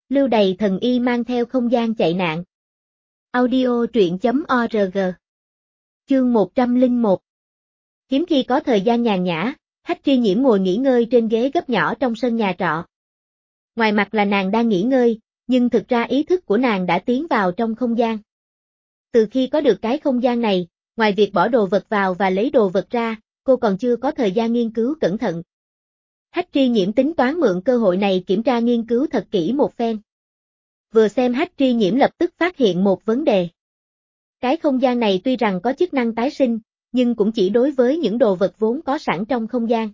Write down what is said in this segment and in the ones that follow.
Lưu đày thần y mang theo không gian chạy nạn. Audio truyện.org. Chương 101. Hiếm khi có thời gian nhàn nhã, Hách Tri Nhiễm ngồi nghỉ ngơi trên ghế gấp nhỏ trong sân nhà trọ. Ngoài mặt là nàng đang nghỉ ngơi, nhưng thực ra ý thức của nàng đã tiến vào trong không gian. Từ khi có được cái không gian này, ngoài việc bỏ đồ vật vào và lấy đồ vật ra, cô còn chưa có thời gian nghiên cứu cẩn thận. Hách Tri Nhiễm tính toán mượn cơ hội này kiểm tra nghiên cứu thật kỹ một phen. Vừa xem Hách Tri Nhiễm lập tức phát hiện một vấn đề. Cái không gian này tuy rằng có chức năng tái sinh, nhưng cũng chỉ đối với những đồ vật vốn có sẵn trong không gian.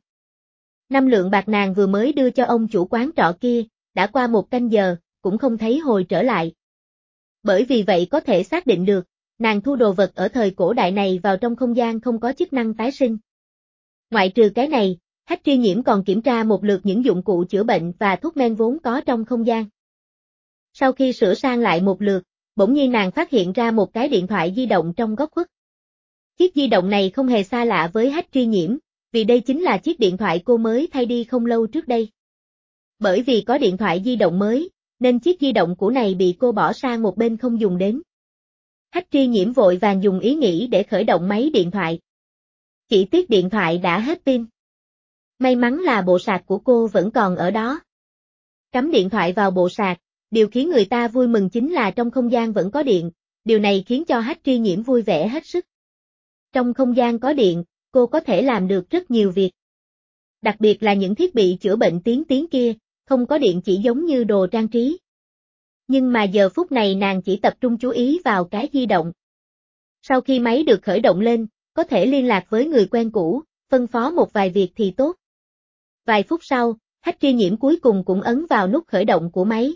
5 lượng bạc nàng vừa mới đưa cho ông chủ quán trọ kia, đã qua 1 canh giờ, cũng không thấy hồi trở lại. Bởi vì vậy có thể xác định được, nàng thu đồ vật ở thời cổ đại này vào trong không gian không có chức năng tái sinh. Ngoại trừ cái này, Hách Tri Nhiễm còn kiểm tra một lượt những dụng cụ chữa bệnh và thuốc men vốn có trong không gian. Sau khi sửa sang lại một lượt, bỗng nhiên nàng phát hiện ra một cái điện thoại di động trong góc khuất. Chiếc di động này không hề xa lạ với Hách Tri Nhiễm, vì đây chính là chiếc điện thoại cô mới thay đi không lâu trước đây. Bởi vì có điện thoại di động mới, nên chiếc di động cũ này bị cô bỏ sang một bên không dùng đến. Hách Tri Nhiễm vội vàng dùng ý nghĩ để khởi động máy điện thoại. Chỉ tiếc điện thoại đã hết pin. May mắn là bộ sạc của cô vẫn còn ở đó. Cắm điện thoại vào bộ sạc, điều khiến người ta vui mừng chính là trong không gian vẫn có điện, điều này khiến cho Hách Tri Nhiễm vui vẻ hết sức. Trong không gian có điện, cô có thể làm được rất nhiều việc. Đặc biệt là những thiết bị chữa bệnh tiến tiến kia, không có điện chỉ giống như đồ trang trí. Nhưng mà giờ phút này nàng chỉ tập trung chú ý vào cái di động. Sau khi máy được khởi động lên, có thể liên lạc với người quen cũ, phân phó một vài việc thì tốt. Vài phút sau, Hách Tri Nhiễm cuối cùng cũng ấn vào nút khởi động của máy.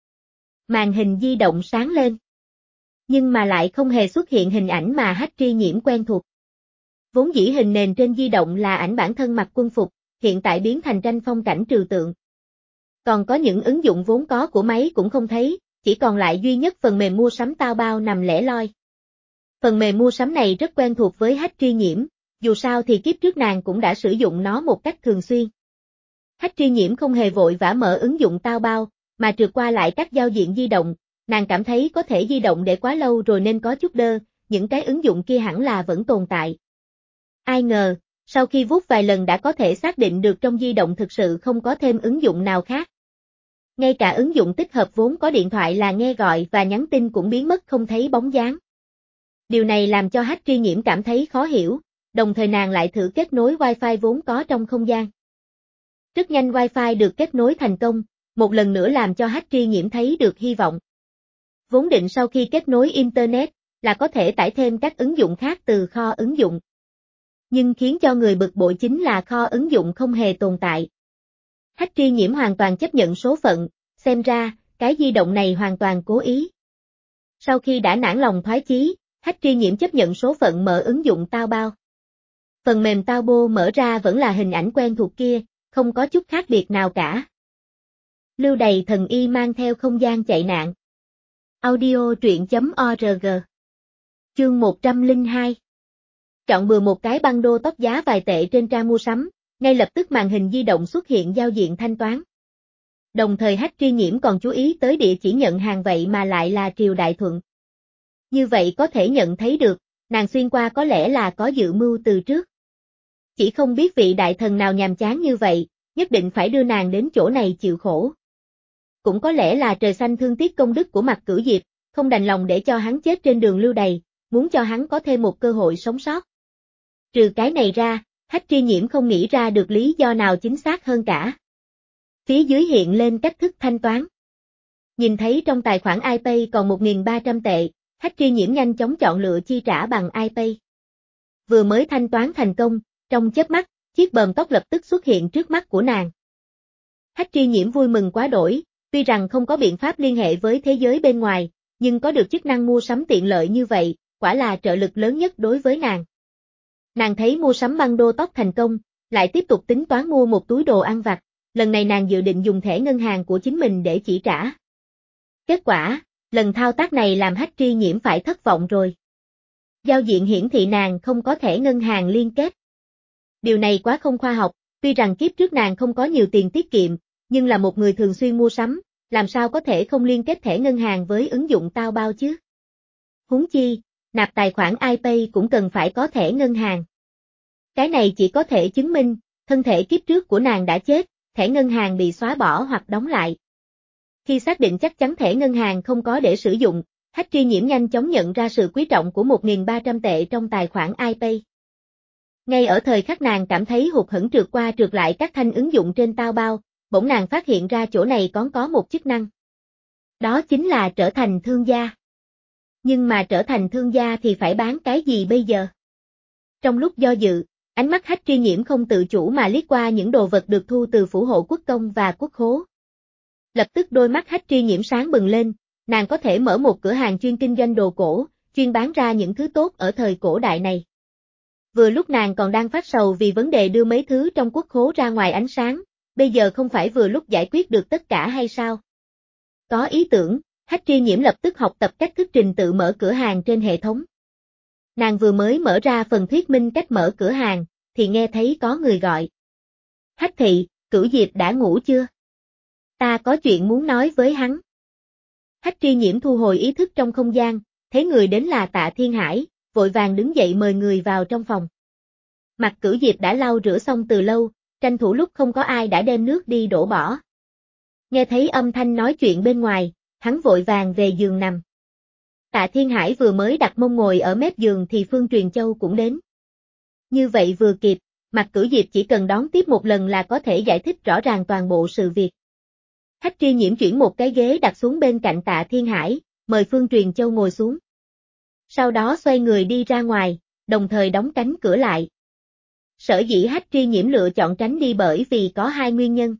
Màn hình di động sáng lên. Nhưng mà lại không hề xuất hiện hình ảnh mà Hách Tri Nhiễm quen thuộc. Vốn dĩ hình nền trên di động là ảnh bản thân mặc quân phục, hiện tại biến thành tranh phong cảnh trừu tượng. Còn có những ứng dụng vốn có của máy cũng không thấy, chỉ còn lại duy nhất phần mềm mua sắm tao bao nằm lẻ loi. Phần mềm mua sắm này rất quen thuộc với Hách Tri Nhiễm, dù sao thì kiếp trước nàng cũng đã sử dụng nó một cách thường xuyên. Hách Tri Nhiễm không hề vội vã mở ứng dụng tao bao, mà trượt qua lại các giao diện di động, nàng cảm thấy có thể di động để quá lâu rồi nên có chút đơ, những cái ứng dụng kia hẳn là vẫn tồn tại. Ai ngờ, sau khi vuốt vài lần đã có thể xác định được trong di động thực sự không có thêm ứng dụng nào khác. Ngay cả ứng dụng tích hợp vốn có điện thoại là nghe gọi và nhắn tin cũng biến mất không thấy bóng dáng. Điều này làm cho Hách Tri Nhiễm cảm thấy khó hiểu, đồng thời nàng lại thử kết nối Wi-Fi vốn có trong không gian. Rất nhanh Wi-Fi được kết nối thành công, một lần nữa làm cho Hách Tri Nhiễm thấy được hy vọng. Vốn định sau khi kết nối Internet, là có thể tải thêm các ứng dụng khác từ kho ứng dụng. Nhưng khiến cho người bực bội chính là kho ứng dụng không hề tồn tại. Hách Tri Nhiễm hoàn toàn chấp nhận số phận, xem ra, cái di động này hoàn toàn cố ý. Sau khi đã nản lòng thoái chí, Hách Tri Nhiễm chấp nhận số phận mở ứng dụng tao bao. Phần mềm tao bô mở ra vẫn là hình ảnh quen thuộc kia, không có chút khác biệt nào cả. Lưu đày thần y mang theo không gian chạy nạn. Audio truyện.org. Chương 102. Chọn bừa một cái băng đô tóc giá vài tệ trên trang mua sắm, ngay lập tức màn hình di động xuất hiện giao diện thanh toán. Đồng thời Hách Tri Nhiễm còn chú ý tới địa chỉ nhận hàng vậy mà lại là Triều Đại Thuận. Như vậy có thể nhận thấy được, nàng xuyên qua có lẽ là có dự mưu từ trước. Chỉ không biết vị đại thần nào nhàm chán như vậy, nhất định phải đưa nàng đến chỗ này chịu khổ. Cũng có lẽ là trời xanh thương tiếc công đức của Mạc Cửu Diệp, không đành lòng để cho hắn chết trên đường lưu đày, muốn cho hắn có thêm một cơ hội sống sót. Trừ cái này ra, Hách Tri Nhiễm không nghĩ ra được lý do nào chính xác hơn cả. Phía dưới hiện lên cách thức thanh toán. Nhìn thấy trong tài khoản iPay còn 1.300 tệ, Hách Tri Nhiễm nhanh chóng chọn lựa chi trả bằng iPay. Vừa mới thanh toán thành công, trong chớp mắt, chiếc bờm tóc lập tức xuất hiện trước mắt của nàng. Hách Tri Nhiễm vui mừng quá đỗi, tuy rằng không có biện pháp liên hệ với thế giới bên ngoài, nhưng có được chức năng mua sắm tiện lợi như vậy, quả là trợ lực lớn nhất đối với nàng. Nàng thấy mua sắm băng đô tóc thành công, lại tiếp tục tính toán mua một túi đồ ăn vặt, lần này nàng dự định dùng thẻ ngân hàng của chính mình để chỉ trả. Kết quả, lần thao tác này làm Hách Tri Nhiễm phải thất vọng rồi. Giao diện hiển thị nàng không có thẻ ngân hàng liên kết. Điều này quá không khoa học, tuy rằng kiếp trước nàng không có nhiều tiền tiết kiệm, nhưng là một người thường xuyên mua sắm, làm sao có thể không liên kết thẻ ngân hàng với ứng dụng Taobao chứ? Huống chi, nạp tài khoản iPay cũng cần phải có thẻ ngân hàng. Cái này chỉ có thể chứng minh, thân thể kiếp trước của nàng đã chết, thẻ ngân hàng bị xóa bỏ hoặc đóng lại. Khi xác định chắc chắn thẻ ngân hàng không có để sử dụng, Hách Tri Nhiễm nhanh chóng nhận ra sự quý trọng của 1.300 tệ trong tài khoản iPay. Ngay ở thời khắc nàng cảm thấy hụt hẫng trượt qua trượt lại các thanh ứng dụng trên Taobao, bỗng nàng phát hiện ra chỗ này còn có một chức năng. Đó chính là trở thành thương gia. Nhưng mà trở thành thương gia thì phải bán cái gì bây giờ? Trong lúc do dự, ánh mắt Hách Tri Nhiễm không tự chủ mà liếc qua những đồ vật được thu từ phủ hộ quốc công và quốc khố. Lập tức đôi mắt Hách Tri Nhiễm sáng bừng lên, nàng có thể mở một cửa hàng chuyên kinh doanh đồ cổ, chuyên bán ra những thứ tốt ở thời cổ đại này. Vừa lúc nàng còn đang phát sầu vì vấn đề đưa mấy thứ trong quốc khố ra ngoài ánh sáng, bây giờ không phải vừa lúc giải quyết được tất cả hay sao? Có ý tưởng, Hách Tri Nhiễm lập tức học tập cách thức trình tự mở cửa hàng trên hệ thống. Nàng vừa mới mở ra phần thuyết minh cách mở cửa hàng, thì nghe thấy có người gọi. Hách thị, Cửu Diệp đã ngủ chưa? Ta có chuyện muốn nói với hắn. Hách Tri Nhiễm thu hồi ý thức trong không gian, thấy người đến là Tạ Thiên Hải, vội vàng đứng dậy mời người vào trong phòng. Mặt Cửu Diệp đã lau rửa xong từ lâu, tranh thủ lúc không có ai đã đem nước đi đổ bỏ. Nghe thấy âm thanh nói chuyện bên ngoài, hắn vội vàng về giường nằm. Tạ Thiên Hải vừa mới đặt mông ngồi ở mép giường thì Phương Truyền Châu cũng đến. Như vậy vừa kịp, Mặt Cửu Diệp chỉ cần đón tiếp một lần là có thể giải thích rõ ràng toàn bộ sự việc. Hách Tri Nhiễm chuyển một cái ghế đặt xuống bên cạnh Tạ Thiên Hải, mời Phương Truyền Châu ngồi xuống. Sau đó xoay người đi ra ngoài, đồng thời đóng cánh cửa lại. Sở dĩ Hách Tri Nhiễm lựa chọn tránh đi bởi vì có hai nguyên nhân.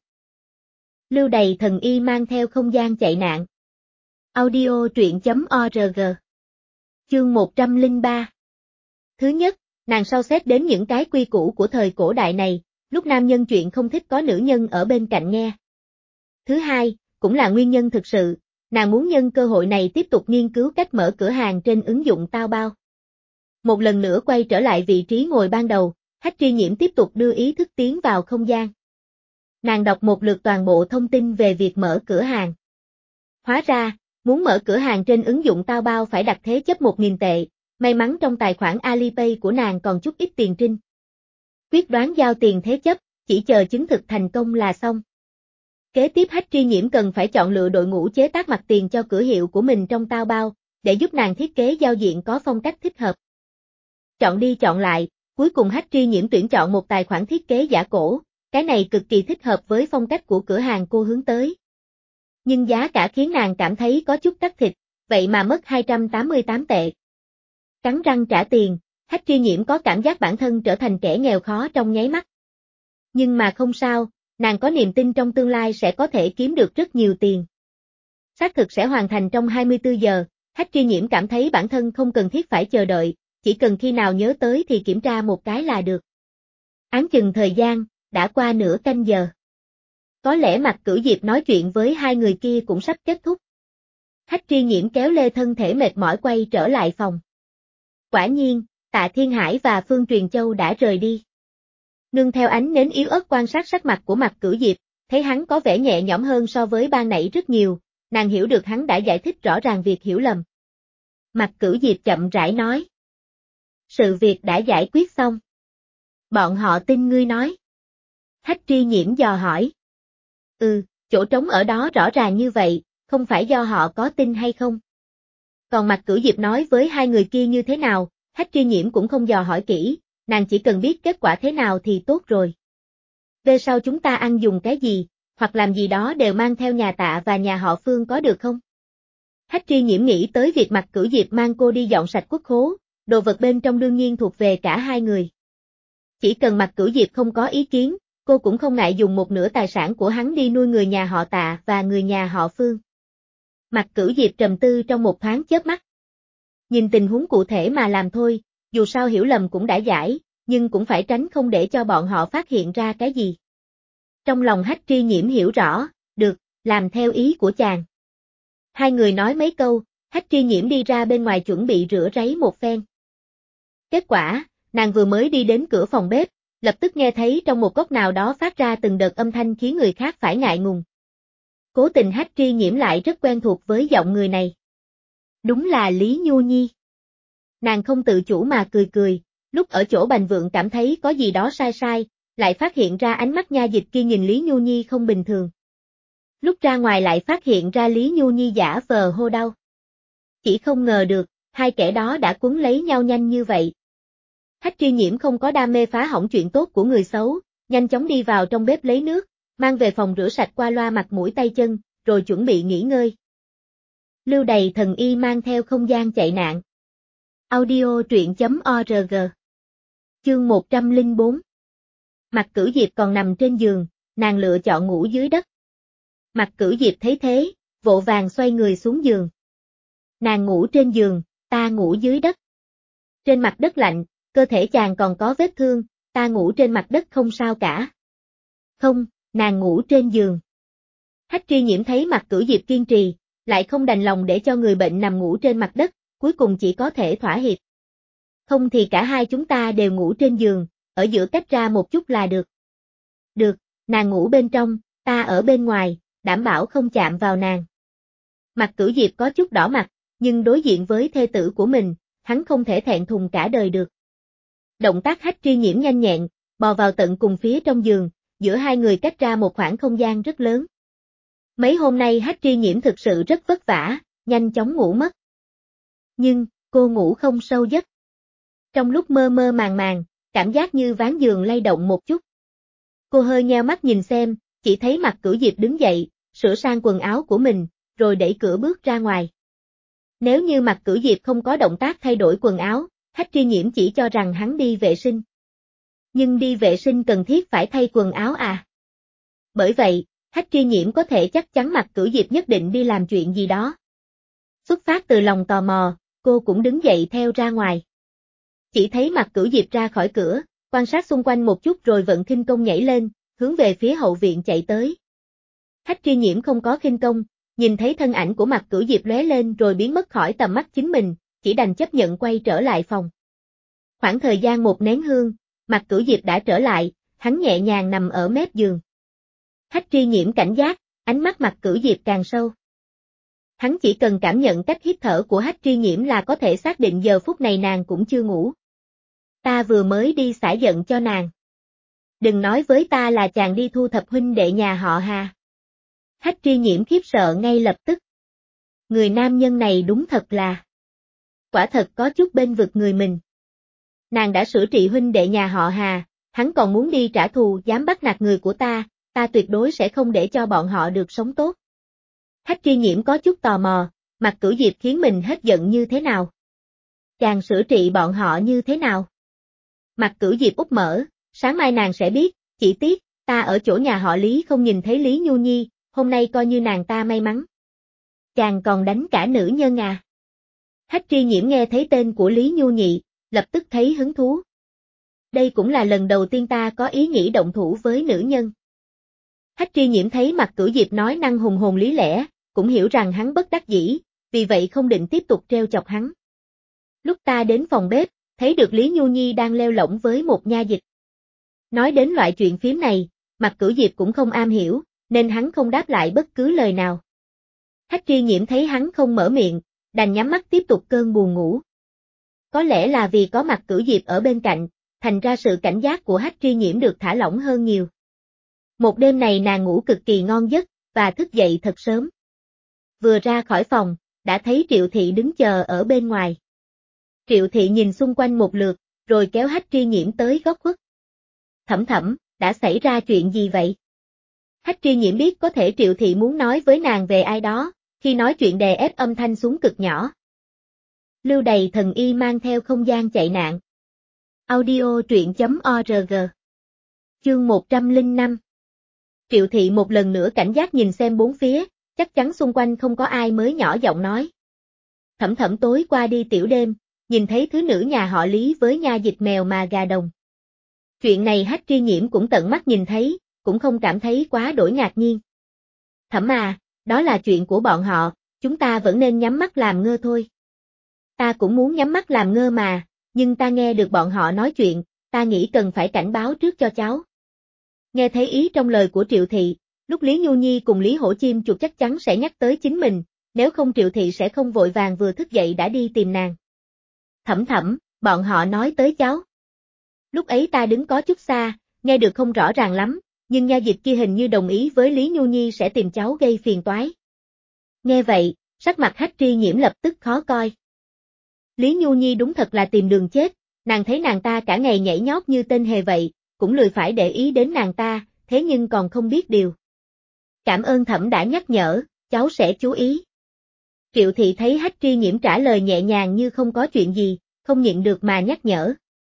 Lưu đày thần y mang theo không gian chạy nạn. Audio truyện.org. Chương 103. Thứ nhất, nàng sau xét đến những cái quy củ của thời cổ đại này, lúc nam nhân chuyện không thích có nữ nhân ở bên cạnh nghe. Thứ hai, cũng là nguyên nhân thực sự, nàng muốn nhân cơ hội này tiếp tục nghiên cứu cách mở cửa hàng trên ứng dụng Taobao. Một lần nữa quay trở lại vị trí ngồi ban đầu, Hách Tri Nhiễm tiếp tục đưa ý thức tiến vào không gian. Nàng đọc một lượt toàn bộ thông tin về việc mở cửa hàng. Hóa ra, muốn mở cửa hàng trên ứng dụng Taobao phải đặt thế chấp 1.000 tệ, may mắn trong tài khoản Alipay của nàng còn chút ít tiền trinh. Quyết đoán giao tiền thế chấp, chỉ chờ chứng thực thành công là xong. Kế tiếp Hách Tri Nhiễm cần phải chọn lựa đội ngũ chế tác mặt tiền cho cửa hiệu của mình trong Taobao, để giúp nàng thiết kế giao diện có phong cách thích hợp. Chọn đi chọn lại, cuối cùng Hách Tri Nhiễm tuyển chọn một tài khoản thiết kế giả cổ, cái này cực kỳ thích hợp với phong cách của cửa hàng cô hướng tới. Nhưng giá cả khiến nàng cảm thấy có chút cắt thịt, vậy mà mất 288 tệ. Cắn răng trả tiền, Hách Tri Nhiễm có cảm giác bản thân trở thành kẻ nghèo khó trong nháy mắt. Nhưng mà không sao, nàng có niềm tin trong tương lai sẽ có thể kiếm được rất nhiều tiền. Xác thực sẽ hoàn thành trong 24 giờ, Hách Tri Nhiễm cảm thấy bản thân không cần thiết phải chờ đợi, chỉ cần khi nào nhớ tới thì kiểm tra một cái là được. Áng chừng thời gian, đã qua nửa canh giờ. Có lẽ Mặt Cửu Diệp nói chuyện với hai người kia cũng sắp kết thúc. Hách Tri Nhiễm kéo lê thân thể mệt mỏi quay trở lại phòng. Quả nhiên, Tạ Thiên Hải và Phương Truyền Châu đã rời đi. Nương theo ánh nến yếu ớt quan sát sắc mặt của Mặt Cửu Diệp, thấy hắn có vẻ nhẹ nhõm hơn so với ban nãy rất nhiều, nàng hiểu được hắn đã giải thích rõ ràng việc hiểu lầm. Mặt Cửu Diệp chậm rãi nói. Sự việc đã giải quyết xong. Bọn họ tin ngươi nói. Hách Tri Nhiễm dò hỏi. Chỗ trống ở đó rõ ràng như vậy, không phải do họ có tin hay không. Còn Mặt Cửu Diệp nói với hai người kia như thế nào, Hách Tri Nhiễm cũng không dò hỏi kỹ, nàng chỉ cần biết kết quả thế nào thì tốt rồi. Về sau chúng ta ăn dùng cái gì, hoặc làm gì đó đều mang theo nhà Tạ và nhà họ Phương có được không? Hách Tri Nhiễm nghĩ tới việc Mặt Cửu Diệp mang cô đi dọn sạch quốc khố, đồ vật bên trong đương nhiên thuộc về cả hai người. Chỉ cần Mặt Cửu Diệp không có ý kiến, cô cũng không ngại dùng một nửa tài sản của hắn đi nuôi người nhà họ Tạ và người nhà họ Phương. Mặt Cửu Diệp trầm tư trong một thoáng chớp mắt. Nhìn tình huống cụ thể mà làm thôi, dù sao hiểu lầm cũng đã giải, nhưng cũng phải tránh không để cho bọn họ phát hiện ra cái gì. Trong lòng Hách Tri Nhiễm hiểu rõ, được, làm theo ý của chàng. Hai người nói mấy câu, Hách Tri Nhiễm đi ra bên ngoài chuẩn bị rửa ráy một phen. Kết quả, nàng vừa mới đi đến cửa phòng bếp, lập tức nghe thấy trong một góc nào đó phát ra từng đợt âm thanh khiến người khác phải ngại ngùng. Cố tình Hách Tri Nhiễm lại rất quen thuộc với giọng người này. Đúng là Lý Nhu Nhi. Nàng không tự chủ mà cười cười, lúc ở chỗ Bành Vượng cảm thấy có gì đó sai sai, lại phát hiện ra ánh mắt nha dịch kia nhìn Lý Nhu Nhi không bình thường. Lúc ra ngoài lại phát hiện ra Lý Nhu Nhi giả vờ hô đau. Chỉ không ngờ được, hai kẻ đó đã cuốn lấy nhau nhanh như vậy. Hách Tri Nhiễm không có đam mê phá hỏng chuyện tốt của người xấu, nhanh chóng đi vào trong bếp lấy nước, mang về phòng rửa sạch qua loa mặt mũi tay chân, rồi chuẩn bị nghỉ ngơi. Lưu Đầy Thần Y mang theo không gian chạy nạn. Audio truyện.org. Chương 104. Mạc Cửu Diệp còn nằm trên giường, nàng lựa chọn ngủ dưới đất. Mạc Cửu Diệp thấy thế, vội vàng xoay người xuống giường. Nàng ngủ trên giường, ta ngủ dưới đất. Trên mặt đất lạnh, cơ thể chàng còn có vết thương, ta ngủ trên mặt đất không sao cả. Không, nàng ngủ trên giường. Hách Tri Nhiễm thấy Mạc Cửu Diệp kiên trì, lại không đành lòng để cho người bệnh nằm ngủ trên mặt đất, cuối cùng chỉ có thể thỏa hiệp. Không thì cả hai chúng ta đều ngủ trên giường, ở giữa cách ra một chút là được. Được, nàng ngủ bên trong, ta ở bên ngoài, đảm bảo không chạm vào nàng. Mạc Cửu Diệp có chút đỏ mặt, nhưng đối diện với thê tử của mình, hắn không thể thẹn thùng cả đời được. Động tác Hách Tri Nhiễm nhanh nhẹn, bò vào tận cùng phía trong giường, giữa hai người cách ra một khoảng không gian rất lớn. Mấy hôm nay Hách Tri Nhiễm thực sự rất vất vả, nhanh chóng ngủ mất. Nhưng, cô ngủ không sâu giấc. Trong lúc mơ mơ màng màng, cảm giác như ván giường lay động một chút. Cô hơi nheo mắt nhìn xem, chỉ thấy Mạc Cửu Diệp đứng dậy, sửa sang quần áo của mình, rồi đẩy cửa bước ra ngoài. Nếu như Mạc Cửu Diệp không có động tác thay đổi quần áo, Hách Tri Nhiễm chỉ cho rằng hắn đi vệ sinh. Nhưng đi vệ sinh cần thiết phải thay quần áo à? Bởi vậy, Hách Tri Nhiễm có thể chắc chắn Mạc Cửu Diệp nhất định đi làm chuyện gì đó. Xuất phát từ lòng tò mò, cô cũng đứng dậy theo ra ngoài. Chỉ thấy Mạc Cửu Diệp ra khỏi cửa, quan sát xung quanh một chút rồi vận khinh công nhảy lên, hướng về phía hậu viện chạy tới. Hách Tri Nhiễm không có khinh công, nhìn thấy thân ảnh của Mạc Cửu Diệp lóe lên rồi biến mất khỏi tầm mắt chính mình, chỉ đành chấp nhận quay trở lại phòng. Khoảng thời gian một nén hương, Mạc Cửu Diệp đã trở lại, hắn nhẹ nhàng nằm ở mép giường. Hách Tri Nhiễm cảnh giác, ánh mắt Mạc Cửu Diệp càng sâu. Hắn chỉ cần cảm nhận cách hít thở của Hách Tri Nhiễm là có thể xác định giờ phút này nàng cũng chưa ngủ. Ta vừa mới đi xả giận cho nàng. Đừng nói với ta là chàng đi thu thập huynh đệ nhà họ Hà. Hách Tri Nhiễm khiếp sợ ngay lập tức. Người nam nhân này đúng thật là. Quả thật có chút bên vực người mình. Nàng đã sửa trị huynh đệ nhà họ Hà, hắn còn muốn đi trả thù dám bắt nạt người của ta tuyệt đối sẽ không để cho bọn họ được sống tốt. Hách Tri Nhiễm có chút tò mò, Mạc Cửu Diệp khiến mình hết giận như thế nào? Chàng sửa trị bọn họ như thế nào? Mạc Cửu Diệp úp mở, sáng mai nàng sẽ biết, chỉ tiếc, ta ở chỗ nhà họ Lý không nhìn thấy Lý Nhu Nhi, hôm nay coi như nàng ta may mắn. Chàng còn đánh cả nữ nhân à? Hách Tri Nhiễm nghe thấy tên của Lý Nhu Nhị, lập tức thấy hứng thú. Đây cũng là lần đầu tiên ta có ý nghĩ động thủ với nữ nhân. Hách Tri Nhiễm thấy Mạc Cửu Diệp nói năng hùng hồn lý lẽ, cũng hiểu rằng hắn bất đắc dĩ, vì vậy không định tiếp tục treo chọc hắn. Lúc ta đến phòng bếp, thấy được Lý Nhu Nhi đang leo lỏng với một nha dịch. Nói đến loại chuyện phím này, Mạc Cửu Diệp cũng không am hiểu, nên hắn không đáp lại bất cứ lời nào. Hách Tri Nhiễm thấy hắn không mở miệng, đành nhắm mắt tiếp tục cơn buồn ngủ. Có lẽ là vì có Mạc Cửu Diệp ở bên cạnh, thành ra sự cảnh giác của Hách Tri Nhiễm được thả lỏng hơn nhiều. Một đêm này nàng ngủ cực kỳ ngon giấc, và thức dậy thật sớm. Vừa ra khỏi phòng, đã thấy Triệu Thị đứng chờ ở bên ngoài. Triệu Thị nhìn xung quanh một lượt, rồi kéo Hách Tri Nhiễm tới góc khuất. Thẩm thẩm, đã xảy ra chuyện gì vậy? Hách Tri Nhiễm biết có thể Triệu Thị muốn nói với nàng về ai đó, khi nói chuyện đè ép âm thanh xuống cực nhỏ. Lưu Đầy Thần Y mang theo không gian chạy nạn. Audio truyện.org. Chương 105. Triệu Thị một lần nữa cảnh giác nhìn xem bốn phía, chắc chắn xung quanh không có ai mới nhỏ giọng nói. Thẩm thẩm tối qua đi tiểu đêm, nhìn thấy thứ nữ nhà họ Lý với nha dịch mèo mà gà đồng. Chuyện này Hách Tri Nhiễm cũng tận mắt nhìn thấy, cũng không cảm thấy quá đổi ngạc nhiên. Thẩm à, đó là chuyện của bọn họ, chúng ta vẫn nên nhắm mắt làm ngơ thôi. Ta cũng muốn nhắm mắt làm ngơ mà, nhưng ta nghe được bọn họ nói chuyện, ta nghĩ cần phải cảnh báo trước cho cháu. Nghe thấy ý trong lời của Triệu Thị, Lúc Lý Nhu Nhi cùng Lý Hổ Chim Chuột chắc chắn sẽ nhắc tới chính mình, nếu không Triệu Thị sẽ không vội vàng vừa thức dậy đã đi tìm nàng. Thẩm thẩm, bọn họ nói tới cháu. Lúc ấy ta đứng có chút xa, nghe được không rõ ràng lắm, nhưng nha dịch kia hình như đồng ý với Lý Nhu Nhi sẽ tìm cháu gây phiền toái. Nghe vậy, sắc mặt Hách Tri Nhiễm lập tức khó coi. Lý Nhu Nhi đúng thật là tìm đường chết, nàng thấy nàng ta cả ngày nhảy nhót như tên hề vậy, cũng lười phải để ý đến nàng ta, thế nhưng còn không biết điều. Cảm ơn thẩm đã nhắc nhở, cháu sẽ chú ý. Triệu Thị thấy Hách Tri Nhiễm trả lời nhẹ nhàng như không có chuyện gì, không nhịn được mà nhắc nhở.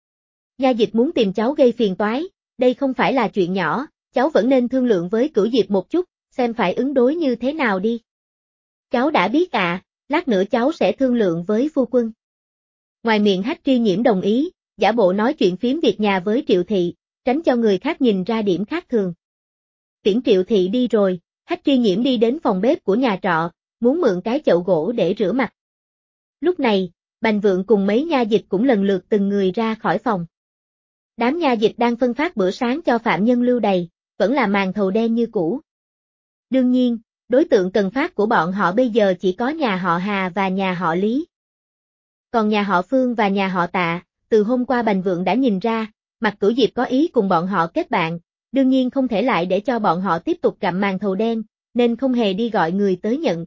Nha dịch muốn tìm cháu gây phiền toái, đây không phải là chuyện nhỏ, cháu vẫn nên thương lượng với Cửu Diệp một chút, xem phải ứng đối như thế nào đi. Cháu đã biết ạ, lát nữa cháu sẽ thương lượng với phu quân. Ngoài miệng Hách Tri Nhiễm đồng ý, giả bộ nói chuyện phiếm việc nhà với Triệu Thị, tránh cho người khác nhìn ra điểm khác thường. Tiễn Triệu Thị đi rồi, Hách Tri Nhiễm đi đến phòng bếp của nhà trọ, muốn mượn cái chậu gỗ để rửa mặt. Lúc này, Bành Vượng cùng mấy nha dịch cũng lần lượt từng người ra khỏi phòng. Đám nha dịch đang phân phát bữa sáng cho phạm nhân lưu đày, vẫn là màn thầu đen như cũ. Đương nhiên, đối tượng cần phát của bọn họ bây giờ chỉ có nhà họ Hà và nhà họ Lý. Còn nhà họ Phương và nhà họ Tạ, từ hôm qua Bành Vượng đã nhìn ra, Mạc Cửu Diệp có ý cùng bọn họ kết bạn, đương nhiên không thể lại để cho bọn họ tiếp tục gặm màn thầu đen, nên không hề đi gọi người tới nhận.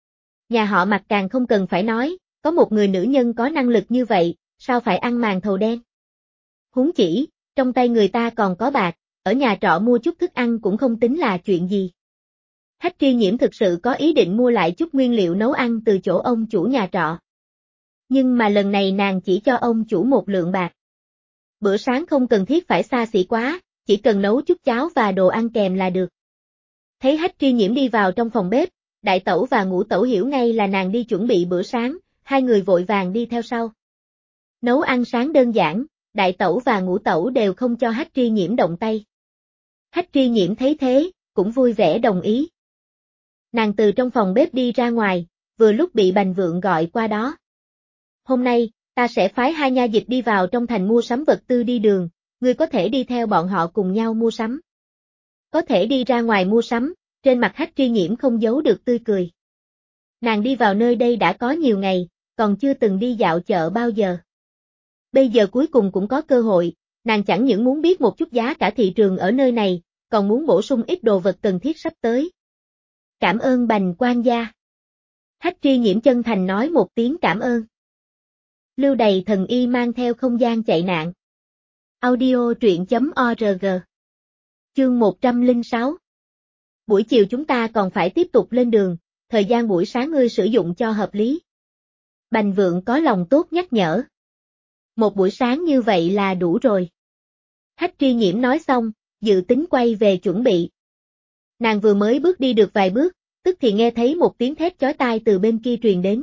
Nhà họ Mạc càng không cần phải nói, có một người nữ nhân có năng lực như vậy, sao phải ăn màn thầu đen? Huống chỉ, trong tay người ta còn có bạc, ở nhà trọ mua chút thức ăn cũng không tính là chuyện gì. Hách Tri Nhiễm thực sự có ý định mua lại chút nguyên liệu nấu ăn từ chỗ ông chủ nhà trọ. Nhưng mà lần này nàng chỉ cho ông chủ một lượng bạc. Bữa sáng không cần thiết phải xa xỉ quá, chỉ cần nấu chút cháo và đồ ăn kèm là được. Thấy Hách Tri Nhiễm đi vào trong phòng bếp, Đại Tẩu và Ngũ Tẩu hiểu ngay là nàng đi chuẩn bị bữa sáng, hai người vội vàng đi theo sau. Nấu ăn sáng đơn giản, Đại Tẩu và Ngũ Tẩu đều không cho Hách Tri Nhiễm động tay. Hách Tri Nhiễm thấy thế, cũng vui vẻ đồng ý. Nàng từ trong phòng bếp đi ra ngoài, vừa lúc bị Bành Vượng gọi qua đó. Hôm nay, ta sẽ phái hai nha dịch đi vào trong thành mua sắm vật tư đi đường, ngươi có thể đi theo bọn họ cùng nhau mua sắm. Có thể đi ra ngoài mua sắm, trên mặt Hách Tri Nhiễm không giấu được tươi cười. Nàng đi vào nơi đây đã có nhiều ngày, còn chưa từng đi dạo chợ bao giờ. Bây giờ cuối cùng cũng có cơ hội, nàng chẳng những muốn biết một chút giá cả thị trường ở nơi này, còn muốn bổ sung ít đồ vật cần thiết sắp tới. Cảm ơn Bành quan gia. Hách Tri Nhiễm chân thành nói một tiếng cảm ơn. Lưu Đày thần y mang theo không gian chạy nạn. Audio truyện.org. Chương 106. Buổi chiều chúng ta còn phải tiếp tục lên đường, thời gian buổi sáng ngươi sử dụng cho hợp lý. Bành Vượng có lòng tốt nhắc nhở. Một buổi sáng như vậy là đủ rồi. Hách Tri Nhiễm nói xong, dự tính quay về chuẩn bị. Nàng vừa mới bước đi được vài bước, tức thì nghe thấy một tiếng thét chói tai từ bên kia truyền đến.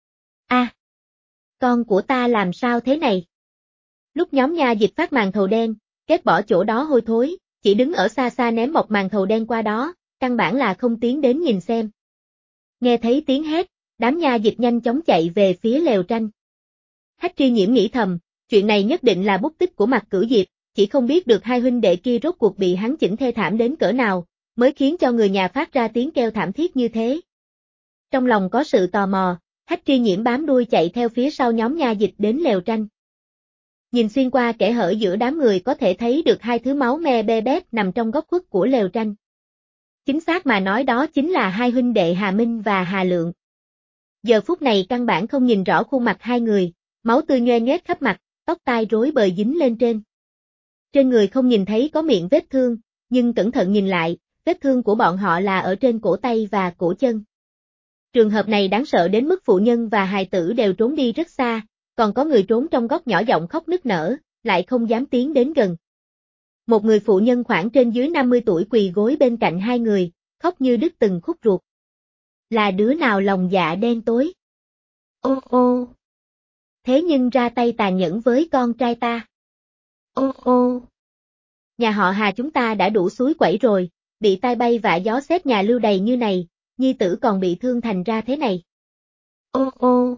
A, con của ta làm sao thế này? Lúc nhóm nha dịch phát màn thầu đen, kết bỏ chỗ đó hôi thối, chỉ đứng ở xa xa ném một màn thầu đen qua đó, căn bản là không tiến đến nhìn xem. Nghe thấy tiếng hét, đám nha dịch nhanh chóng chạy về phía lều tranh. Hách Tri Nhiễm nghĩ thầm, chuyện này nhất định là bút tích của Mạc Cửu Diệp, chỉ không biết được hai huynh đệ kia rốt cuộc bị hắn chỉnh thê thảm đến cỡ nào, mới khiến cho người nhà phát ra tiếng kêu thảm thiết như thế. Trong lòng có sự tò mò, Hách Tri Nhiễm bám đuôi chạy theo phía sau nhóm nha dịch đến lều tranh. Nhìn xuyên qua kẽ hở giữa đám người có thể thấy được hai thứ máu me be bét nằm trong góc khuất của lều tranh. Chính xác mà nói đó chính là hai huynh đệ Hà Minh và Hà Lượng. Giờ phút này căn bản không nhìn rõ khuôn mặt hai người, máu tươi nhoe nhoét khắp mặt, tóc tai rối bời dính lên trên. Trên người không nhìn thấy có miệng vết thương, nhưng cẩn thận nhìn lại, vết thương của bọn họ là ở trên cổ tay và cổ chân. Trường hợp này đáng sợ đến mức phụ nhân và hài tử đều trốn đi rất xa, còn có người trốn trong góc nhỏ giọng khóc nức nở, lại không dám tiến đến gần. Một người phụ nhân khoảng trên dưới 50 tuổi quỳ gối bên cạnh hai người, khóc như đứt từng khúc ruột. Là đứa nào lòng dạ đen tối? Ô ô! Thế nhưng ra tay tàn nhẫn với con trai ta. Ô ô! Nhà họ Hà chúng ta đã đủ suối quẩy rồi, bị tai bay vạ gió xét nhà Lưu Đày như này, nhi tử còn bị thương thành ra thế này. Ô ô!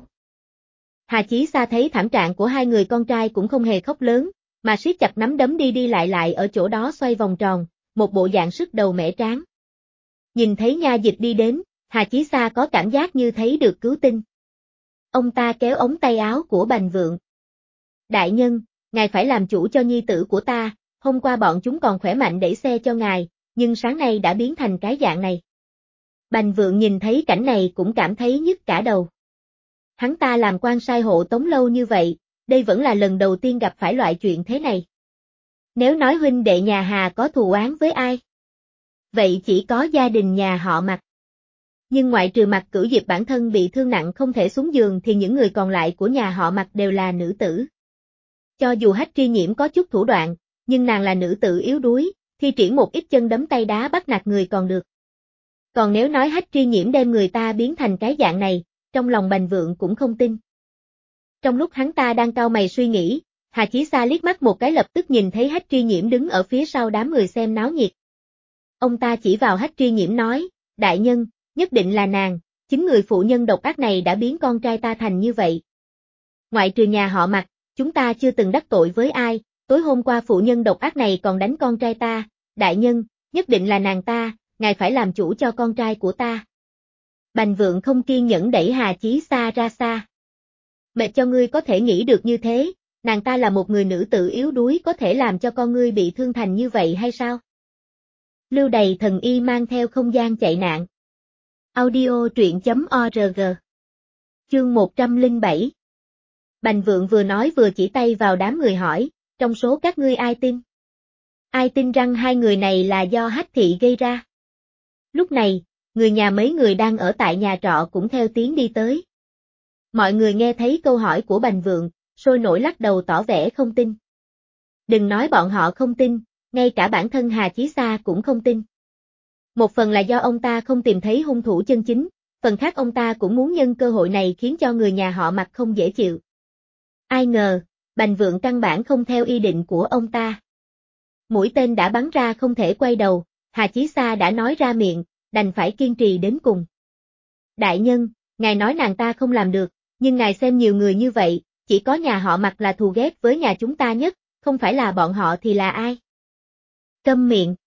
Hà Chí Sa thấy thảm trạng của hai người con trai cũng không hề khóc lớn, mà siết chặt nắm đấm đi đi lại ở chỗ đó xoay vòng tròn, một bộ dạng sức đầu mẻ tráng. Nhìn thấy nha dịch đi đến, Hà Chí Sa có cảm giác như thấy được cứu tinh. Ông ta kéo ống tay áo của Bành Vượng. Đại nhân, ngài phải làm chủ cho nhi tử của ta, hôm qua bọn chúng còn khỏe mạnh đẩy xe cho ngài, nhưng sáng nay đã biến thành cái dạng này. Bành Vượng nhìn thấy cảnh này cũng cảm thấy nhức cả đầu. Hắn ta làm quan sai hộ tống lâu như vậy, đây vẫn là lần đầu tiên gặp phải loại chuyện thế này. Nếu nói huynh đệ nhà Hà có thù oán với ai? Vậy chỉ có gia đình nhà họ Mạc. Nhưng ngoại trừ Mạc Cửu Diệp bản thân bị thương nặng không thể xuống giường thì những người còn lại của nhà họ Mạc đều là nữ tử. Cho dù Hách Tri Nhiễm có chút thủ đoạn, nhưng nàng là nữ tử yếu đuối, thi triển một ít chân đấm tay đá bắt nạt người còn được. Còn nếu nói Hách Tri Nhiễm đem người ta biến thành cái dạng này, trong lòng Bành Vượng cũng không tin. Trong lúc hắn ta đang cau mày suy nghĩ, Hà Chí Sa liếc mắt một cái lập tức nhìn thấy Hách Tri Nhiễm đứng ở phía sau đám người xem náo nhiệt. Ông ta chỉ vào Hách Tri Nhiễm nói, đại nhân, nhất định là nàng, chính người phụ nhân độc ác này đã biến con trai ta thành như vậy. Ngoại trừ nhà họ Mạc, chúng ta chưa từng đắc tội với ai, tối hôm qua phụ nhân độc ác này còn đánh con trai ta, đại nhân, nhất định là nàng ta, ngài phải làm chủ cho con trai của ta. Bành Vượng không kiên nhẫn đẩy Hà Chí Sa ra xa. Mệt cho ngươi có thể nghĩ được như thế, nàng ta là một người nữ tử yếu đuối có thể làm cho con ngươi bị thương thành như vậy hay sao? Lưu Đầy Thần Y mang theo không gian chạy nạn. Audio truyện.org. Chương 107. Bành Vượng vừa nói vừa chỉ tay vào đám người hỏi, trong số các ngươi ai tin? Ai tin rằng hai người này là do Hách Thị gây ra? Lúc này, người nhà mấy người đang ở tại nhà trọ cũng theo tiếng đi tới. Mọi người nghe thấy câu hỏi của Bành Vượng, sôi nổi lắc đầu tỏ vẻ không tin. Đừng nói bọn họ không tin, ngay cả bản thân Hà Chí Sa cũng không tin. Một phần là do ông ta không tìm thấy hung thủ chân chính, phần khác ông ta cũng muốn nhân cơ hội này khiến cho người nhà họ Mạc không dễ chịu. Ai ngờ, Bành Vượng căn bản không theo ý định của ông ta. Mũi tên đã bắn ra không thể quay đầu, Hà Chí Sa đã nói ra miệng, đành phải kiên trì đến cùng. Đại nhân, ngài nói nàng ta không làm được, nhưng ngài xem nhiều người như vậy, chỉ có nhà họ Mạc là thù ghét với nhà chúng ta nhất, không phải là bọn họ thì là ai? Câm miệng.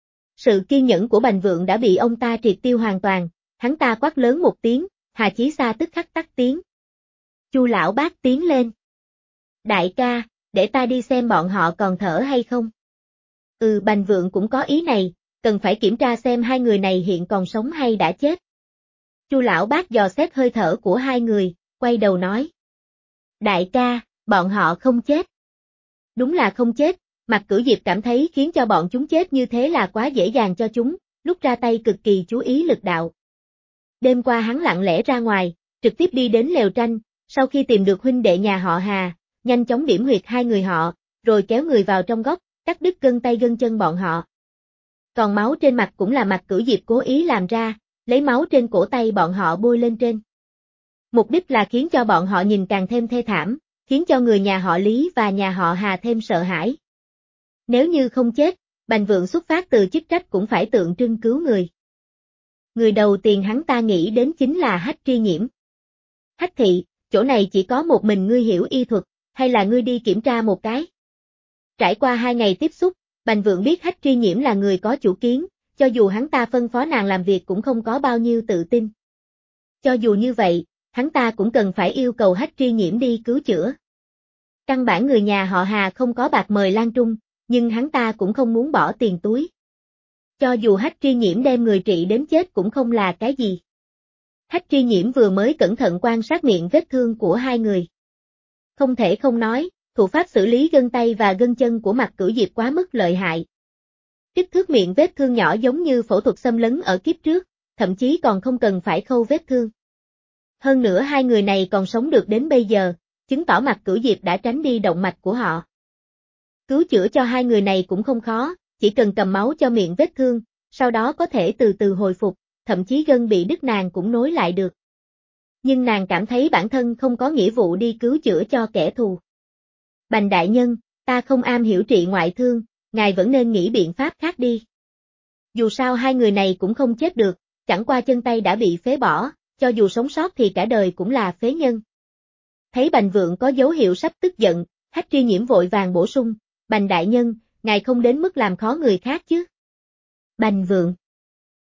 Sự kiên nhẫn của Bành Vượng đã bị ông ta triệt tiêu hoàn toàn, hắn ta quát lớn một tiếng, Hà Chí Sa tức khắc tắt tiếng. Chu lão bác tiến lên. Đại ca, để ta đi xem bọn họ còn thở hay không. Bành Vượng cũng có ý này, cần phải kiểm tra xem hai người này hiện còn sống hay đã chết. Chu lão bác dò xét hơi thở của hai người, quay đầu nói. Đại ca, bọn họ không chết. Đúng là không chết, Mạc Cửu Diệp cảm thấy khiến cho bọn chúng chết như thế là quá dễ dàng cho chúng, lúc ra tay cực kỳ chú ý lực đạo. Đêm qua hắn lặng lẽ ra ngoài, trực tiếp đi đến lều tranh, sau khi tìm được huynh đệ nhà họ Hà, nhanh chóng điểm huyệt hai người họ, rồi kéo người vào trong góc, cắt đứt gân tay gân chân bọn họ. Còn máu trên mặt cũng là Mạc Cửu Diệp cố ý làm ra, lấy máu trên cổ tay bọn họ bôi lên trên. Mục đích là khiến cho bọn họ nhìn càng thêm thê thảm, khiến cho người nhà họ Lý và nhà họ Hà thêm sợ hãi. Nếu như không chết, Bành Vượng xuất phát từ chức trách cũng phải tượng trưng cứu người. Người đầu tiên hắn ta nghĩ đến chính là Hách Tri Nhiễm. Hách Thị, chỗ này chỉ có một mình ngươi hiểu y thuật, hay là ngươi đi kiểm tra một cái? Trải qua 2 ngày tiếp xúc, Bành Vượng biết Hách Tri Nhiễm là người có chủ kiến, cho dù hắn ta phân phó nàng làm việc cũng không có bao nhiêu tự tin. Cho dù như vậy, hắn ta cũng cần phải yêu cầu Hách Tri Nhiễm đi cứu chữa. Căn bản người nhà họ Hà không có bạc mời Lan Trung, nhưng hắn ta cũng không muốn bỏ tiền túi. Cho dù Hách Tri Nhiễm đem người trị đến chết cũng không là cái gì. Hách Tri Nhiễm vừa mới cẩn thận quan sát miệng vết thương của hai người. Không thể không nói, thủ pháp xử lý gân tay và gân chân của Mạc Cửu Diệp quá mức lợi hại. Kích thước miệng vết thương nhỏ giống như phẫu thuật xâm lấn ở kiếp trước, thậm chí còn không cần phải khâu vết thương. Hơn nữa hai người này còn sống được đến bây giờ, chứng tỏ Mạc Cửu Diệp đã tránh đi động mạch của họ. Cứu chữa cho hai người này cũng không khó, chỉ cần cầm máu cho miệng vết thương, sau đó có thể từ từ hồi phục, thậm chí gân bị đứt nàng cũng nối lại được. Nhưng nàng cảm thấy bản thân không có nghĩa vụ đi cứu chữa cho kẻ thù. Bành đại nhân, ta không am hiểu trị ngoại thương, ngài vẫn nên nghĩ biện pháp khác đi. Dù sao hai người này cũng không chết được, chẳng qua chân tay đã bị phế bỏ, cho dù sống sót thì cả đời cũng là phế nhân. Thấy Bành Vượng có dấu hiệu sắp tức giận, Hách Tri Nhiễm vội vàng bổ sung, Bành đại nhân, ngài không đến mức làm khó người khác chứ. Bành Vượng.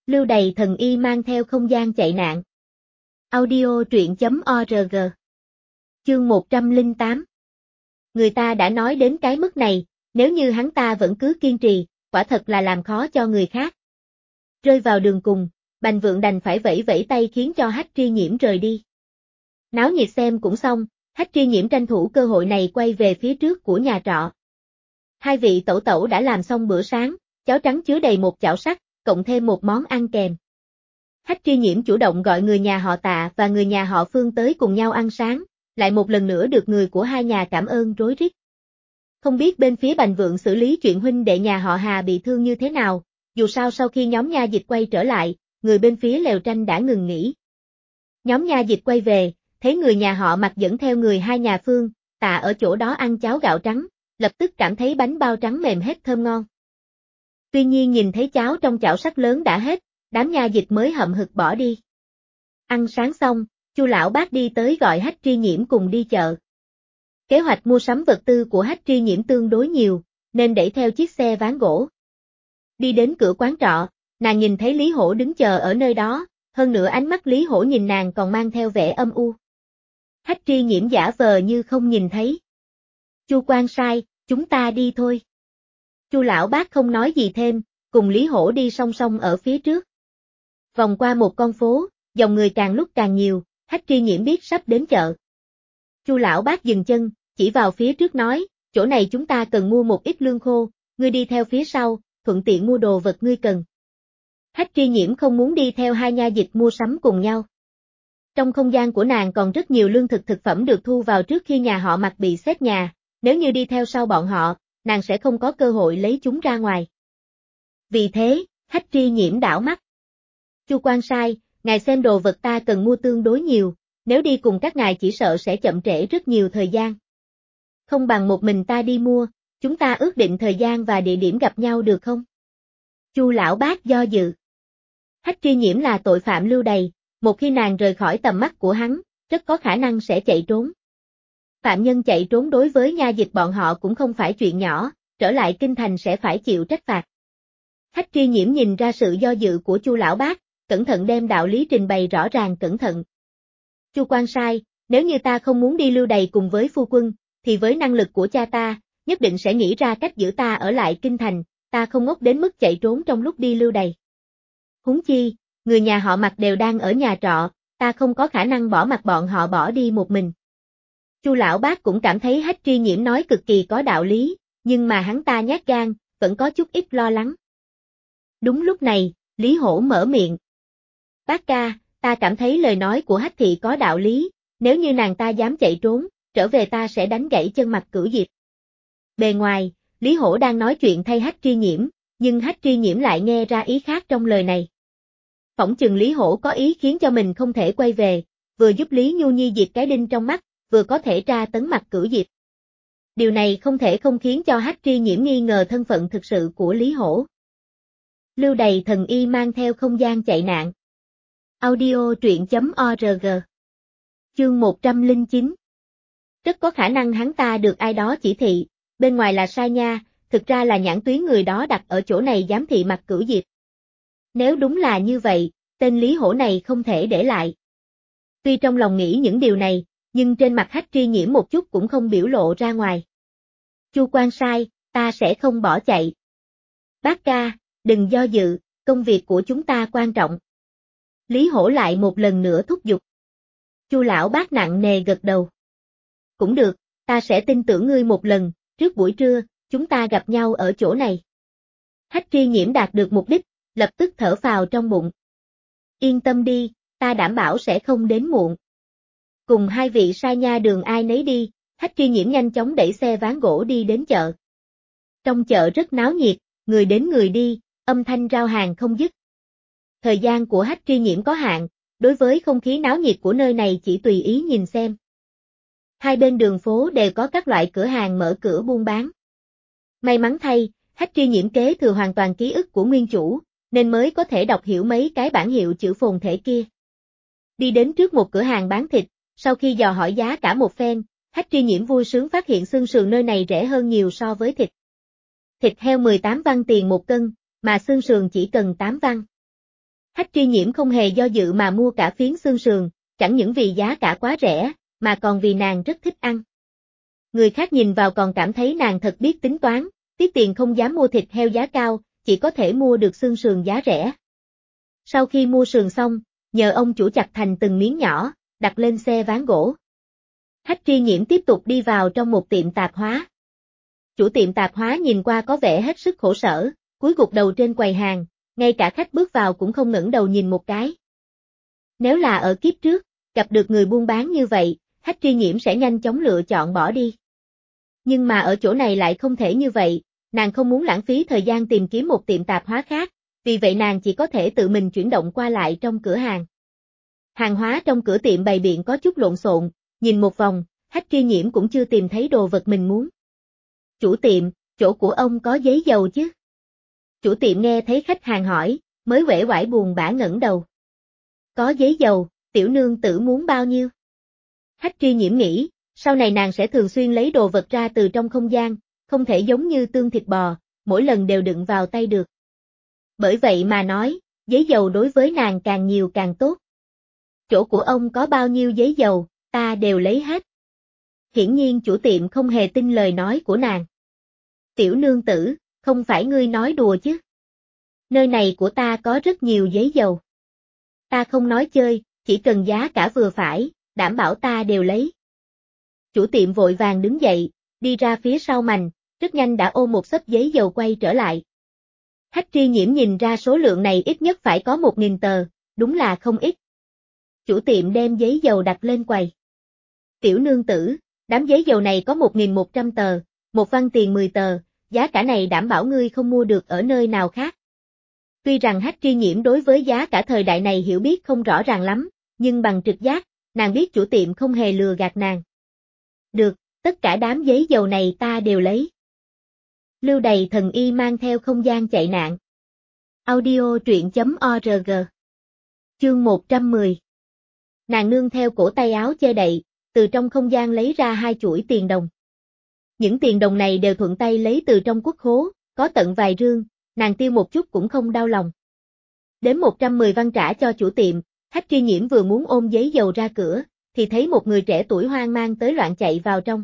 Lưu đày thần y mang theo không gian chạy nạn. Audio truyện.org. Chương 108. Người ta đã nói đến cái mức này, nếu như hắn ta vẫn cứ kiên trì, quả thật là làm khó cho người khác. Rơi vào đường cùng, Bành Vượng đành phải vẫy vẫy tay khiến cho Hách Tri Nhiễm rời đi. Náo nhiệt xem cũng xong, Hách Tri Nhiễm tranh thủ cơ hội này quay về phía trước của nhà trọ. Hai vị tẩu tẩu đã làm xong bữa sáng, cháo trắng chứa đầy một chảo sắt, cộng thêm một món ăn kèm. Hách Tri Nhiễm chủ động gọi người nhà họ Tạ và người nhà họ Phương tới cùng nhau ăn sáng, lại một lần nữa được người của hai nhà cảm ơn rối rít. Không biết bên phía Bành Vượng xử lý chuyện huynh đệ nhà họ Hà bị thương như thế nào, dù sao sau khi nhóm nha dịch quay trở lại, người bên phía Lều Tranh đã ngừng nghỉ. Nhóm nha dịch quay về, thấy người nhà họ Mạc dẫn theo người hai nhà Phương, Tạ ở chỗ đó ăn cháo gạo trắng, lập tức cảm thấy bánh bao trắng mềm hết thơm ngon. Tuy nhiên nhìn thấy cháo trong chảo sắt lớn đã hết, đám nha dịch mới hậm hực bỏ đi. Ăn sáng xong, Chu lão bác đi tới gọi Hách Tri Nhiễm cùng đi chợ. Kế hoạch mua sắm vật tư của Hách Tri Nhiễm tương đối nhiều, nên đẩy theo chiếc xe ván gỗ. Đi đến cửa quán trọ, nàng nhìn thấy Lý Hổ đứng chờ ở nơi đó, hơn nữa ánh mắt Lý Hổ nhìn nàng còn mang theo vẻ âm u. Hách Tri Nhiễm giả vờ như không nhìn thấy. Chu quan sai, chúng ta đi thôi. Chu lão bác không nói gì thêm, cùng Lý Hổ đi song song ở phía trước. Vòng qua một con phố, dòng người càng lúc càng nhiều, Hách Tri Nhiễm biết sắp đến chợ. Chu lão bác dừng chân, chỉ vào phía trước nói, chỗ này chúng ta cần mua một ít lương khô, ngươi đi theo phía sau, thuận tiện mua đồ vật ngươi cần. Hách Tri Nhiễm không muốn đi theo hai nha dịch mua sắm cùng nhau. Trong không gian của nàng còn rất nhiều lương thực thực phẩm được thu vào trước khi nhà họ Mạc bị xếp nhà, nếu như đi theo sau bọn họ, nàng sẽ không có cơ hội lấy chúng ra ngoài. Vì thế, Hách Tri Nhiễm đảo mắt. Chu quan sai, ngài xem đồ vật ta cần mua tương đối nhiều, nếu đi cùng các ngài chỉ sợ sẽ chậm trễ rất nhiều thời gian. Không bằng một mình ta đi mua, chúng ta ước định thời gian và địa điểm gặp nhau được không? Chu lão bác do dự. Hách Tri Nhiễm là tội phạm lưu đày, một khi nàng rời khỏi tầm mắt của hắn, rất có khả năng sẽ chạy trốn. Phạm nhân chạy trốn đối với nha dịch bọn họ cũng không phải chuyện nhỏ, trở lại kinh thành sẽ phải chịu trách phạt. Hách Tri Nhiễm nhìn ra sự do dự của Chu lão bác, cẩn thận đem đạo lý trình bày rõ ràng cẩn thận. Chu quan sai, nếu như ta không muốn đi lưu đày cùng với phu quân, thì với năng lực của cha ta, nhất định sẽ nghĩ ra cách giữ ta ở lại kinh thành, ta không ngốc đến mức chạy trốn trong lúc đi lưu đày. Huống chi, người nhà họ Mạc đều đang ở nhà trọ, ta không có khả năng bỏ mặc bọn họ bỏ đi một mình. Chu lão bác cũng cảm thấy Hách Tri Nhiễm nói cực kỳ có đạo lý, nhưng mà hắn ta nhát gan, vẫn có chút ít lo lắng. Đúng lúc này, Lý Hổ mở miệng. Bác ca, ta cảm thấy lời nói của Hách thị có đạo lý, nếu như nàng ta dám chạy trốn, trở về ta sẽ đánh gãy chân Mạc Cửu Diệp. Bề ngoài, Lý Hổ đang nói chuyện thay Hách Tri Nhiễm, nhưng Hách Tri Nhiễm lại nghe ra ý khác trong lời này. Phỏng chừng Lý Hổ có ý khiến cho mình không thể quay về, vừa giúp Lý Nhu Nhi diệt cái đinh trong mắt, vừa có thể tra tấn Mạc Cửu Diệp. Điều này không thể không khiến cho Hách Tri Nhiễm nghi ngờ thân phận thực sự của Lý Hổ. Lưu đày thần y mang theo không gian chạy nạn. Audio truyện.org. Chương 109. Rất có khả năng hắn ta được ai đó chỉ thị, bên ngoài là sai nha, thực ra là nhãn tuyến người đó đặt ở chỗ này giám thị Mạc Cửu Diệp. Nếu đúng là như vậy, tên Lý Hổ này không thể để lại. Tuy trong lòng nghĩ những điều này, nhưng trên mặt Hách Tri Nhiễm một chút cũng không biểu lộ ra ngoài. Chu quan sai, ta sẽ không bỏ chạy. Bác ca, đừng do dự, công việc của chúng ta quan trọng. Lý Hổ lại một lần nữa thúc giục. Chu lão bác nặng nề gật đầu. Cũng được, ta sẽ tin tưởng ngươi một lần, trước buổi trưa, chúng ta gặp nhau ở chỗ này. Hách Tri Nhiễm đạt được mục đích, lập tức thở phào trong bụng. Yên tâm đi, ta đảm bảo sẽ không đến muộn. Cùng hai vị sai nha đường ai nấy đi, Hách Tri Nhiễm nhanh chóng đẩy xe ván gỗ đi đến chợ. Trong chợ rất náo nhiệt, người đến người đi, âm thanh rao hàng không dứt. Thời gian của Hách Tri Nhiễm có hạn, đối với không khí náo nhiệt của nơi này chỉ tùy ý nhìn xem. Hai bên đường phố đều có các loại cửa hàng mở cửa buôn bán. May mắn thay, Hách Tri Nhiễm kế thừa hoàn toàn ký ức của nguyên chủ, nên mới có thể đọc hiểu mấy cái bảng hiệu chữ phồn thể kia. Đi đến trước một cửa hàng bán thịt, sau khi dò hỏi giá cả một phen, Hách Tri Nhiễm vui sướng phát hiện xương sườn nơi này rẻ hơn nhiều so với thịt. Thịt heo 18 văn tiền một cân, mà xương sườn chỉ cần 8 văn. Hách Tri Nhiễm không hề do dự mà mua cả phiến xương sườn, chẳng những vì giá cả quá rẻ, mà còn vì nàng rất thích ăn. Người khác nhìn vào còn cảm thấy nàng thật biết tính toán, tiếc tiền không dám mua thịt heo giá cao, chỉ có thể mua được xương sườn giá rẻ. Sau khi mua sườn xong, nhờ ông chủ chặt thành từng miếng nhỏ, đặt lên xe ván gỗ. Hách Tri Nhiễm tiếp tục đi vào trong một tiệm tạp hóa. Chủ tiệm tạp hóa nhìn qua có vẻ hết sức khổ sở, cúi gục đầu trên quầy hàng, ngay cả khách bước vào cũng không ngẩng đầu nhìn một cái. Nếu là ở kiếp trước, gặp được người buôn bán như vậy, Hách Tri Nhiễm sẽ nhanh chóng lựa chọn bỏ đi. Nhưng mà ở chỗ này lại không thể như vậy, nàng không muốn lãng phí thời gian tìm kiếm một tiệm tạp hóa khác, vì vậy nàng chỉ có thể tự mình chuyển động qua lại trong cửa hàng. Hàng hóa trong cửa tiệm bày biện có chút lộn xộn, nhìn một vòng, Hách Tri Nhiễm cũng chưa tìm thấy đồ vật mình muốn. Chủ tiệm, chỗ của ông có giấy dầu chứ? Chủ tiệm nghe thấy khách hàng hỏi, mới uể oải buồn bã ngẩng đầu. Có giấy dầu, tiểu nương tử muốn bao nhiêu? Hách Tri Nhiễm nghĩ, sau này nàng sẽ thường xuyên lấy đồ vật ra từ trong không gian, không thể giống như tương thịt bò, mỗi lần đều đựng vào tay được. Bởi vậy mà nói, giấy dầu đối với nàng càng nhiều càng tốt. Chỗ của ông có bao nhiêu giấy dầu, ta đều lấy hết. Hiển nhiên chủ tiệm không hề tin lời nói của nàng. Tiểu nương tử, không phải ngươi nói đùa chứ? Nơi này của ta có rất nhiều giấy dầu. Ta không nói chơi, chỉ cần giá cả vừa phải, đảm bảo ta đều lấy. Chủ tiệm vội vàng đứng dậy, đi ra phía sau mành, rất nhanh đã ôm một xấp giấy dầu quay trở lại. Hách Tri Nhiễm nhìn ra số lượng này ít nhất phải có 1.000 tờ, đúng là không ít. Chủ tiệm đem giấy dầu đặt lên quầy. Tiểu nương tử, đám giấy dầu này có 1.100 tờ, một văn tiền 10 tờ, giá cả này đảm bảo ngươi không mua được ở nơi nào khác. Tuy rằng Hách Tri Nhiễm đối với giá cả thời đại này hiểu biết không rõ ràng lắm, nhưng bằng trực giác, nàng biết chủ tiệm không hề lừa gạt nàng. Được, tất cả đám giấy dầu này ta đều lấy. Lưu Đày thần y mang theo không gian chạy nạn. Audio truyện.org. Chương 110. Nàng nương theo cổ tay áo che đậy, từ trong không gian lấy ra 2 chuỗi tiền đồng. Những tiền đồng này đều thuận tay lấy từ trong quốc khố, có tận vài rương, nàng tiêu một chút cũng không đau lòng. Đếm 110 văn trả cho chủ tiệm, Hách Tri Nhiễm vừa muốn ôm giấy dầu ra cửa, thì thấy một người trẻ tuổi hoang mang tới loạn chạy vào trong.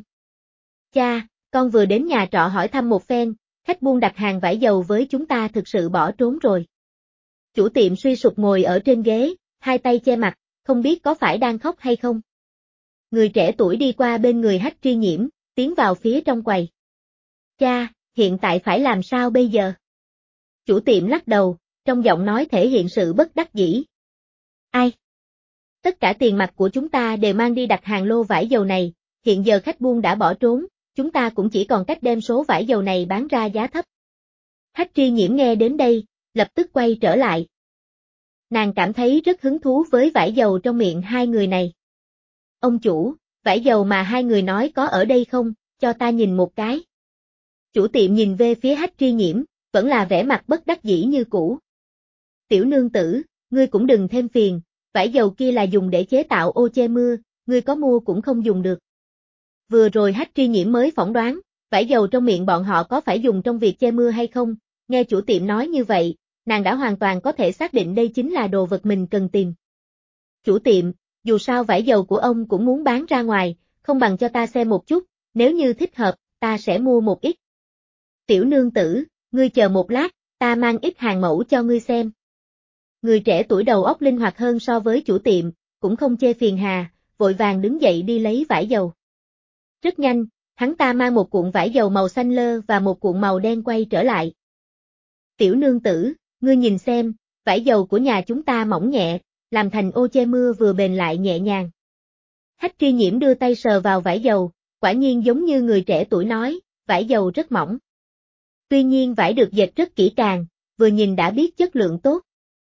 Cha, con vừa đến nhà trọ hỏi thăm một phen, khách buôn đặt hàng vải dầu với chúng ta thực sự bỏ trốn rồi. Chủ tiệm suy sụp ngồi ở trên ghế, hai tay che mặt, không biết có phải đang khóc hay không. Người trẻ tuổi đi qua bên người Hách Tri Nhiễm, tiến vào phía trong quầy. Cha, hiện tại phải làm sao bây giờ? Chủ tiệm lắc đầu, trong giọng nói thể hiện sự bất đắc dĩ. Ai? Tất cả tiền mặt của chúng ta đều mang đi đặt hàng lô vải dầu này, hiện giờ khách buôn đã bỏ trốn, chúng ta cũng chỉ còn cách đem số vải dầu này bán ra giá thấp. Hách Tri Nhiễm nghe đến đây, lập tức quay trở lại. Nàng cảm thấy rất hứng thú với vải dầu trong miệng hai người này. Ông chủ, vải dầu mà hai người nói có ở đây không, cho ta nhìn một cái. Chủ tiệm nhìn về phía Hách Tri Nhiễm, vẫn là vẻ mặt bất đắc dĩ như cũ. Tiểu nương tử, ngươi cũng đừng thêm phiền, vải dầu kia là dùng để chế tạo ô che mưa, ngươi có mua cũng không dùng được. Vừa rồi Hách Tri Nhiễm mới phỏng đoán, vải dầu trong miệng bọn họ có phải dùng trong việc che mưa hay không, nghe chủ tiệm nói như vậy, nàng đã hoàn toàn có thể xác định đây chính là đồ vật mình cần tìm. Chủ tiệm, dù sao vải dầu của ông cũng muốn bán ra ngoài, không bằng cho ta xem một chút, nếu như thích hợp, ta sẽ mua một ít. Tiểu nương tử, ngươi chờ một lát, ta mang ít hàng mẫu cho ngươi xem. Người trẻ tuổi đầu óc linh hoạt hơn so với chủ tiệm, cũng không chê phiền hà, vội vàng đứng dậy đi lấy vải dầu. Rất nhanh, hắn ta mang một cuộn vải dầu màu xanh lơ và một cuộn màu đen quay trở lại. Tiểu nương tử, ngươi nhìn xem, vải dầu của nhà chúng ta mỏng nhẹ, làm thành ô che mưa vừa bền lại nhẹ nhàng. Hách Tri Nhiễm đưa tay sờ vào vải dầu, quả nhiên giống như người trẻ tuổi nói, vải dầu rất mỏng. Tuy nhiên vải được dệt rất kỹ càng, vừa nhìn đã biết chất lượng tốt.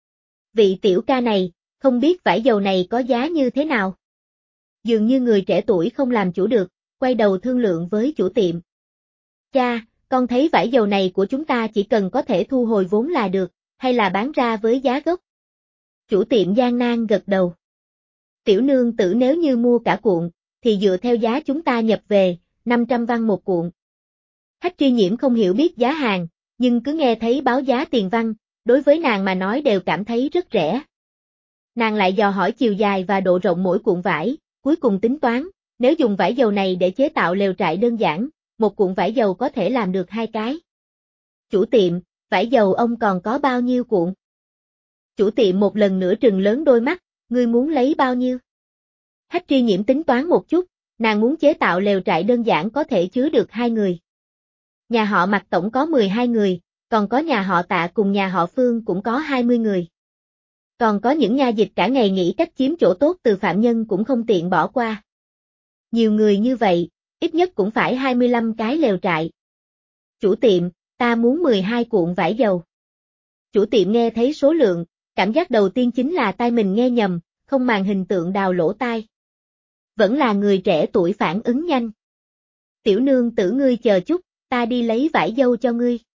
Vị tiểu ca này, không biết vải dầu này có giá như thế nào. Dường như người trẻ tuổi không làm chủ được, quay đầu thương lượng với chủ tiệm. Cha, con thấy vải dầu này của chúng ta chỉ cần có thể thu hồi vốn là được, hay là bán ra với giá gốc? Chủ tiệm gian nan gật đầu. Tiểu nương tử nếu như mua cả cuộn, thì dựa theo giá chúng ta nhập về, 500 văn một cuộn. Hách Tri Nhiễm không hiểu biết giá hàng, nhưng cứ nghe thấy báo giá tiền văn, đối với nàng mà nói đều cảm thấy rất rẻ. Nàng lại dò hỏi chiều dài và độ rộng mỗi cuộn vải, cuối cùng tính toán, nếu dùng vải dầu này để chế tạo lều trại đơn giản, một cuộn vải dầu có thể làm được 2 cái. Chủ tiệm, vải dầu ông còn có bao nhiêu cuộn? Chủ tiệm một lần nữa trừng lớn đôi mắt, ngươi muốn lấy bao nhiêu? Hách Tri Nhiễm tính toán một chút, nàng muốn chế tạo lều trại đơn giản có thể chứa được 2 người. Nhà họ Mạc tổng có 12 người, còn có nhà họ Tạ cùng nhà họ Phương cũng có 20 người. Còn có những nha dịch cả ngày nghĩ cách chiếm chỗ tốt từ phạm nhân cũng không tiện bỏ qua. Nhiều người như vậy, ít nhất cũng phải 25 cái lều trại. Chủ tiệm, ta muốn 12 cuộn vải dầu. Chủ tiệm nghe thấy số lượng, cảm giác đầu tiên chính là tai mình nghe nhầm, không màng hình tượng đào lỗ tai. Vẫn là người trẻ tuổi phản ứng nhanh. Tiểu nương tử ngươi chờ chút, ta đi lấy vải dâu cho ngươi.